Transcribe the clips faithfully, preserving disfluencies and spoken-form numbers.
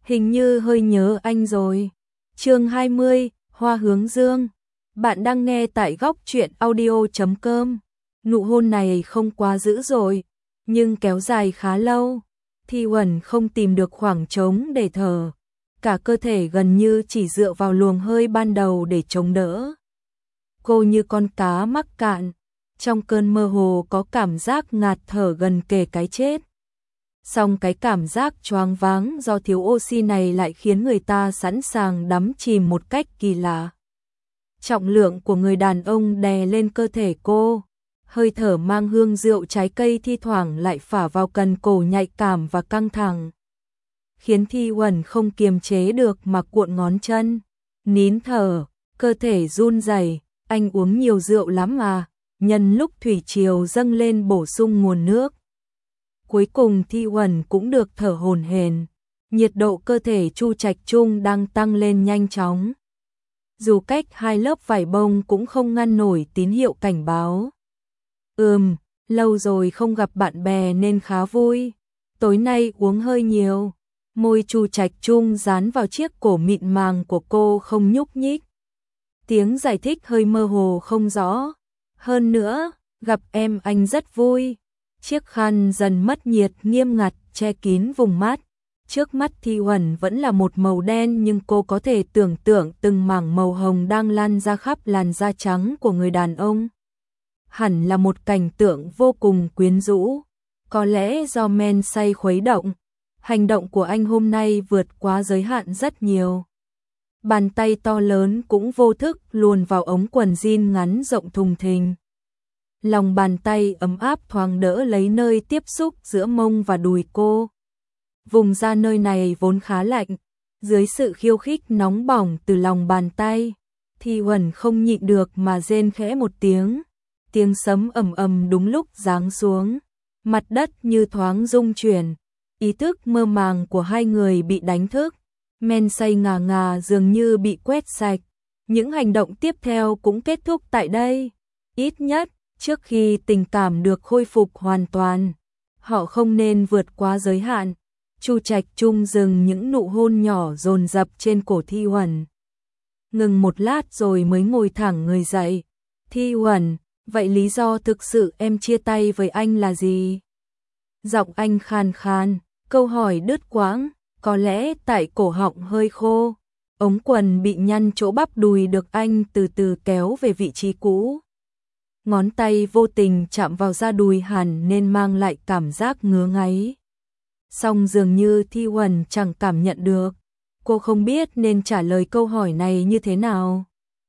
hình như hơi nhớ anh rồi. Chương hai mươi, Hoa hướng dương. Bạn đang nghe tại góc truyện audio chấm com. Nụ hôn này không quá dữ dội, nhưng kéo dài khá lâu. Thi Uẩn không tìm được khoảng trống để thở, cả cơ thể gần như chỉ dựa vào luồng hơi ban đầu để chống đỡ. Cô như con cá mắc cạn, trong cơn mơ hồ có cảm giác ngạt thở gần kề cái chết. Song cái cảm giác choáng váng do thiếu oxy này lại khiến người ta sẵn sàng đắm chìm một cách kỳ lạ. Trọng lượng của người đàn ông đè lên cơ thể cô, hơi thở mang hương rượu trái cây thi thoảng lại phả vào cần cổ nhạy cảm và căng thẳng, khiến Thi Uẩn không kiềm chế được mà cuộn ngón chân, nín thở, cơ thể run rẩy. Anh uống nhiều rượu lắm à, nhân lúc thủy triều dâng lên bổ sung nguồn nước. Cuối cùng Thi Uẩn cũng được thở hổn hển, nhiệt độ cơ thể Chu Trạch Trung đang tăng lên nhanh chóng. Dù cách hai lớp vải bông cũng không ngăn nổi tín hiệu cảnh báo. Ừm, lâu rồi không gặp bạn bè nên khá vui. Tối nay uống hơi nhiều. Môi Chu Trạch Trung dán vào chiếc cổ mịn màng của cô không nhúc nhích. Tiếng giải thích hơi mơ hồ không rõ. Hơn nữa, gặp em anh rất vui. Chiếc khăn dần mất nhiệt nghiêm ngặt che kín vùng mắt. Trước mắt Thi Uẩn vẫn là một màu đen, nhưng cô có thể tưởng tượng từng mảng màu hồng đang lan ra khắp làn da trắng của người đàn ông. Hẳn là một cảnh tượng vô cùng quyến rũ. Có lẽ do men say khuấy động, hành động của anh hôm nay vượt quá giới hạn rất nhiều. Bàn tay to lớn cũng vô thức luồn vào ống quần jean ngắn rộng thùng thình. Lòng bàn tay ấm áp thoáng đỡ lấy nơi tiếp xúc giữa mông và đùi cô. Vùng da nơi này vốn khá lạnh, dưới sự khiêu khích nóng bỏng từ lòng bàn tay, Thi Uẩn không nhịn được mà rên khẽ một tiếng. Tiếng sấm ầm ầm đúng lúc giáng xuống, mặt đất như thoáng rung chuyển. Ý thức mơ màng của hai người bị đánh thức, men say ngà ngà dường như bị quét sạch. Những hành động tiếp theo cũng kết thúc tại đây. Ít nhất, trước khi tình cảm được khôi phục hoàn toàn, họ không nên vượt quá giới hạn. Chu Trạch Trung dừng những nụ hôn nhỏ dồn dập trên cổ Thi Uẩn. Ngừng một lát rồi mới ngồi thẳng người dậy. Thi Uẩn, vậy lý do thực sự em chia tay với anh là gì? Giọng anh khàn khàn, câu hỏi đứt quãng, có lẽ tại cổ họng hơi khô. Ống quần bị nhăn chỗ bắp đùi được anh từ từ kéo về vị trí cũ. Ngón tay vô tình chạm vào da đùi hẳn nên mang lại cảm giác ngứa ngáy. Song dường như Thi Uẩn chẳng cảm nhận được. Cô không biết nên trả lời câu hỏi này như thế nào.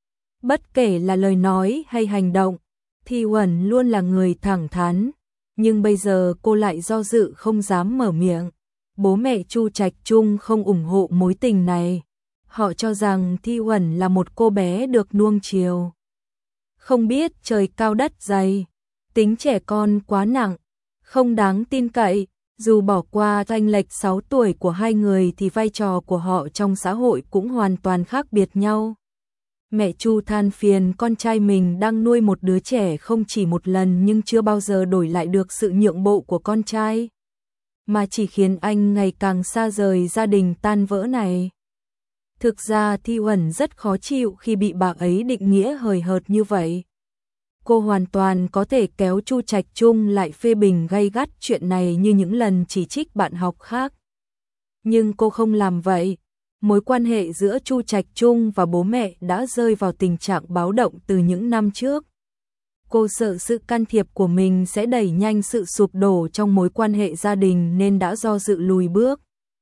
Bất kể là lời nói hay hành động, Thi Uẩn luôn là người thẳng thắn. Nhưng bây giờ cô lại do dự không dám mở miệng. Bố mẹ Chu Trạch Trung không ủng hộ mối tình này. Họ cho rằng Thi Uẩn là một cô bé được nuông chiều. Không biết trời cao đất dày, tính trẻ con quá nặng, không đáng tin cậy. Dù bỏ qua chênh lệch sáu tuổi của hai người thì vai trò của họ trong xã hội cũng hoàn toàn khác biệt nhau. Mẹ Chu than phiền con trai mình đang nuôi một đứa trẻ không chỉ một lần nhưng chưa bao giờ đổi lại được sự nhượng bộ của con trai, mà chỉ khiến anh ngày càng xa rời gia đình tan vỡ này. Thực ra Thi Uẩn rất khó chịu khi bị bà ấy định nghĩa hời hợt như vậy. Cô hoàn toàn có thể kéo Chu Trạch Trung lại phê bình gay gắt chuyện này như những lần chỉ trích bạn học khác. Nhưng cô không làm vậy. Mối quan hệ giữa Chu Trạch Trung và bố mẹ đã rơi vào tình trạng báo động từ những năm trước. Cô sợ sự can thiệp của mình sẽ đẩy nhanh sự sụp đổ trong mối quan hệ gia đình nên đã do dự lùi bước.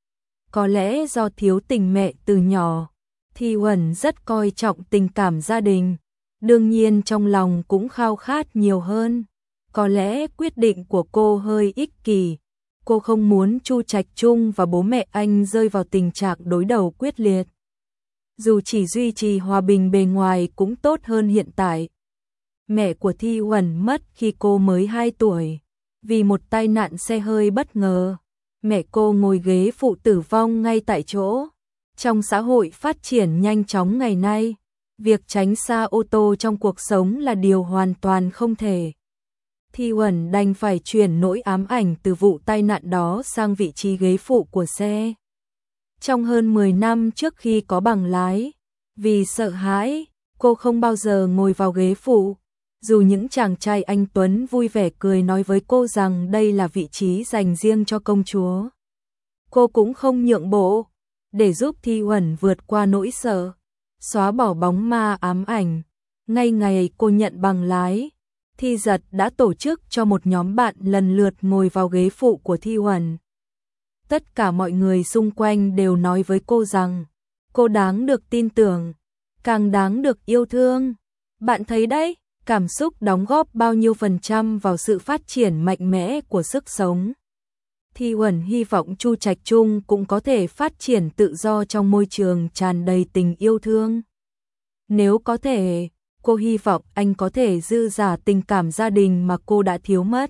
Có lẽ do thiếu tình mẹ từ nhỏ, Thi Uẩn rất coi trọng tình cảm gia đình. Đương nhiên trong lòng cũng khao khát nhiều hơn. Có lẽ quyết định của cô hơi ích kỷ. Cô không muốn Chu Trạch Trung và bố mẹ anh rơi vào tình trạng đối đầu quyết liệt. Dù chỉ duy trì hòa bình bề ngoài cũng tốt hơn hiện tại. Mẹ của Thi Uẩn mất khi cô mới hai tuổi. Vì một tai nạn xe hơi bất ngờ, mẹ cô ngồi ghế phụ tử vong ngay tại chỗ. Trong xã hội phát triển nhanh chóng ngày nay, việc tránh xa ô tô trong cuộc sống là điều hoàn toàn không thể. Thi Uẩn đành phải chuyển nỗi ám ảnh từ vụ tai nạn đó sang vị trí ghế phụ của xe. Trong hơn mười năm trước khi có bằng lái, vì sợ hãi, cô không bao giờ ngồi vào ghế phụ. Dù những chàng trai anh tuấn vui vẻ cười nói với cô rằng đây là vị trí dành riêng cho công chúa, cô cũng không nhượng bộ. Để giúp Thi Huẩn vượt qua nỗi sợ, xóa bỏ bóng ma ám ảnh, ngay ngày cô nhận bằng lái, Thi Giật đã tổ chức cho một nhóm bạn lần lượt ngồi vào ghế phụ của Thi Huẩn. Tất cả mọi người xung quanh đều nói với cô rằng cô đáng được tin tưởng, càng đáng được yêu thương. Bạn thấy đấy, cảm xúc đóng góp bao nhiêu phần trăm vào sự phát triển mạnh mẽ của sức sống. Thi Huẩn hy vọng Chu Trạch Trung cũng có thể phát triển tự do trong môi trường tràn đầy tình yêu thương. Nếu có thể, cô hy vọng anh có thể dư dả tình cảm gia đình mà cô đã thiếu mất.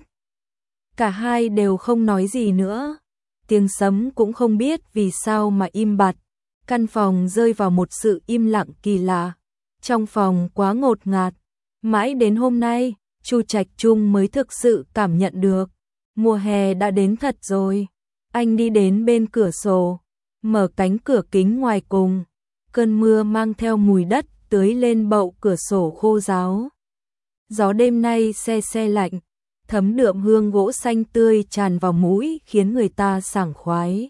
Cả hai đều không nói gì nữa. Tiếng sấm cũng không biết vì sao mà im bặt. Căn phòng rơi vào một sự im lặng kỳ lạ. Trong phòng quá ngột ngạt. Mãi đến hôm nay, Chu Trạch Trung mới thực sự cảm nhận được. Mùa hè đã đến thật rồi. Anh đi đến bên cửa sổ, mở cánh cửa kính ngoài cùng. Cơn mưa mang theo mùi đất tưới lên bậu cửa sổ khô ráo. Gió đêm nay se se lạnh, thấm đượm hương gỗ xanh tươi tràn vào mũi khiến người ta sảng khoái.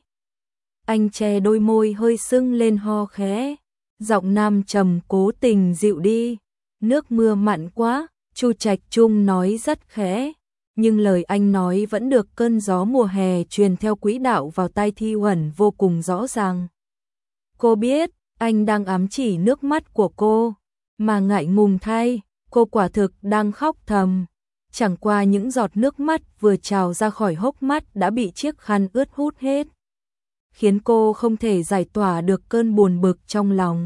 Anh che đôi môi hơi sưng lên ho khẽ, giọng nam trầm cố tình dịu đi. Nước mưa mặn quá, Chu Trạch Trung nói rất khẽ, nhưng lời anh nói vẫn được cơn gió mùa hè truyền theo quỹ đạo vào tai Thi Huẩn vô cùng rõ ràng. Cô biết, anh đang ám chỉ nước mắt của cô, mà ngại ngùng thay, cô quả thực đang khóc thầm. Chẳng qua những giọt nước mắt vừa trào ra khỏi hốc mắt đã bị chiếc khăn ướt hút hết, khiến cô không thể giải tỏa được cơn buồn bực trong lòng.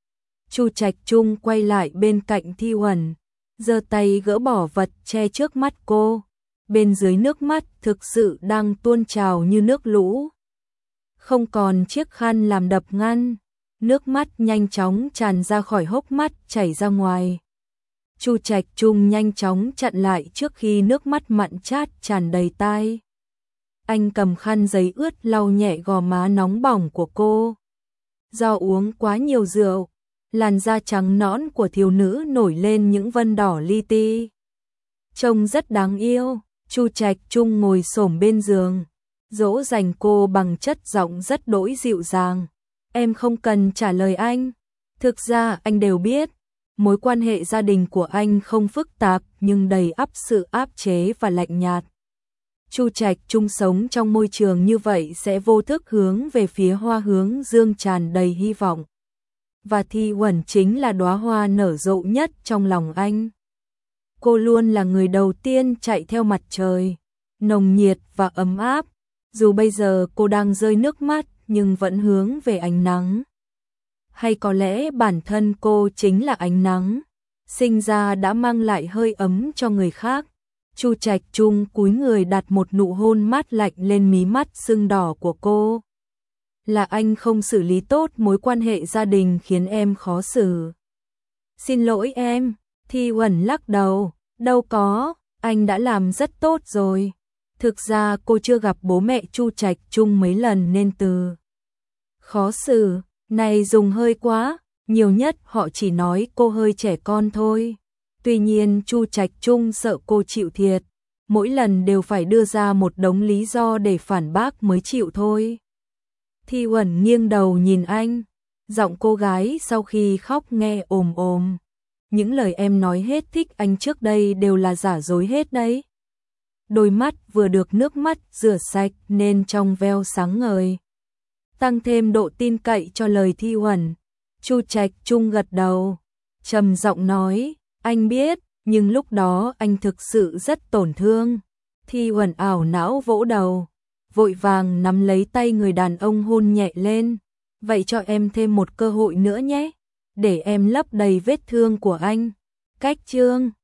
Chu Trạch Trung quay lại bên cạnh Thi Huẩn, giơ tay gỡ bỏ vật che trước mắt cô. Bên dưới nước mắt thực sự đang tuôn trào như nước lũ. Không còn chiếc khăn làm đập ngăn, nước mắt nhanh chóng tràn ra khỏi hốc mắt chảy ra ngoài. Chu Trạch Trung nhanh chóng chặn lại trước khi nước mắt mặn chát tràn đầy tai. Anh cầm khăn giấy ướt lau nhẹ gò má nóng bỏng của cô. Do uống quá nhiều rượu, làn da trắng nõn của thiếu nữ nổi lên những vân đỏ li ti. Trông rất đáng yêu. Chu Trạch Trung ngồi xổm bên giường, dỗ dành cô bằng chất giọng rất đỗi dịu dàng. Em không cần trả lời anh. Thực ra anh đều biết, mối quan hệ gia đình của anh không phức tạp nhưng đầy ắp sự áp chế và lạnh nhạt. Chu Trạch Trung sống trong môi trường như vậy sẽ vô thức hướng về phía Hoa Hướng Dương tràn đầy hy vọng. Và Thi Huẩn chính là đóa hoa nở rộ nhất trong lòng anh. Cô luôn là người đầu tiên chạy theo mặt trời, nồng nhiệt và ấm áp. Dù bây giờ cô đang rơi nước mắt nhưng vẫn hướng về ánh nắng. Hay có lẽ bản thân cô chính là ánh nắng, sinh ra đã mang lại hơi ấm cho người khác. Chu Trạch Trung cúi người đặt một nụ hôn mát lạnh lên mí mắt sưng đỏ của cô. Là anh không xử lý tốt mối quan hệ gia đình khiến em khó xử. Xin lỗi em. Thi Huẩn lắc đầu, đâu có, anh đã làm rất tốt rồi. Thực ra cô chưa gặp bố mẹ Chu Trạch Trung mấy lần nên từ khó xử này dùng hơi quá, nhiều nhất họ chỉ nói cô hơi trẻ con thôi. Tuy nhiên Chu Trạch Trung sợ cô chịu thiệt, mỗi lần đều phải đưa ra một đống lý do để phản bác mới chịu thôi. Thi Huẩn nghiêng đầu nhìn anh, giọng cô gái sau khi khóc nghe ồm ồm. Những lời em nói hết thích anh trước đây đều là giả dối hết đấy. Đôi mắt vừa được nước mắt rửa sạch nên trong veo sáng ngời, tăng thêm độ tin cậy cho lời Thi Huẩn. Chu Trạch Trung gật đầu, trầm giọng nói, anh biết, nhưng lúc đó anh thực sự rất tổn thương. Thi Huẩn ảo não vỗ đầu, vội vàng nắm lấy tay người đàn ông hôn nhẹ lên. Vậy cho em thêm một cơ hội nữa nhé, để em lấp đầy vết thương của anh. Cách chương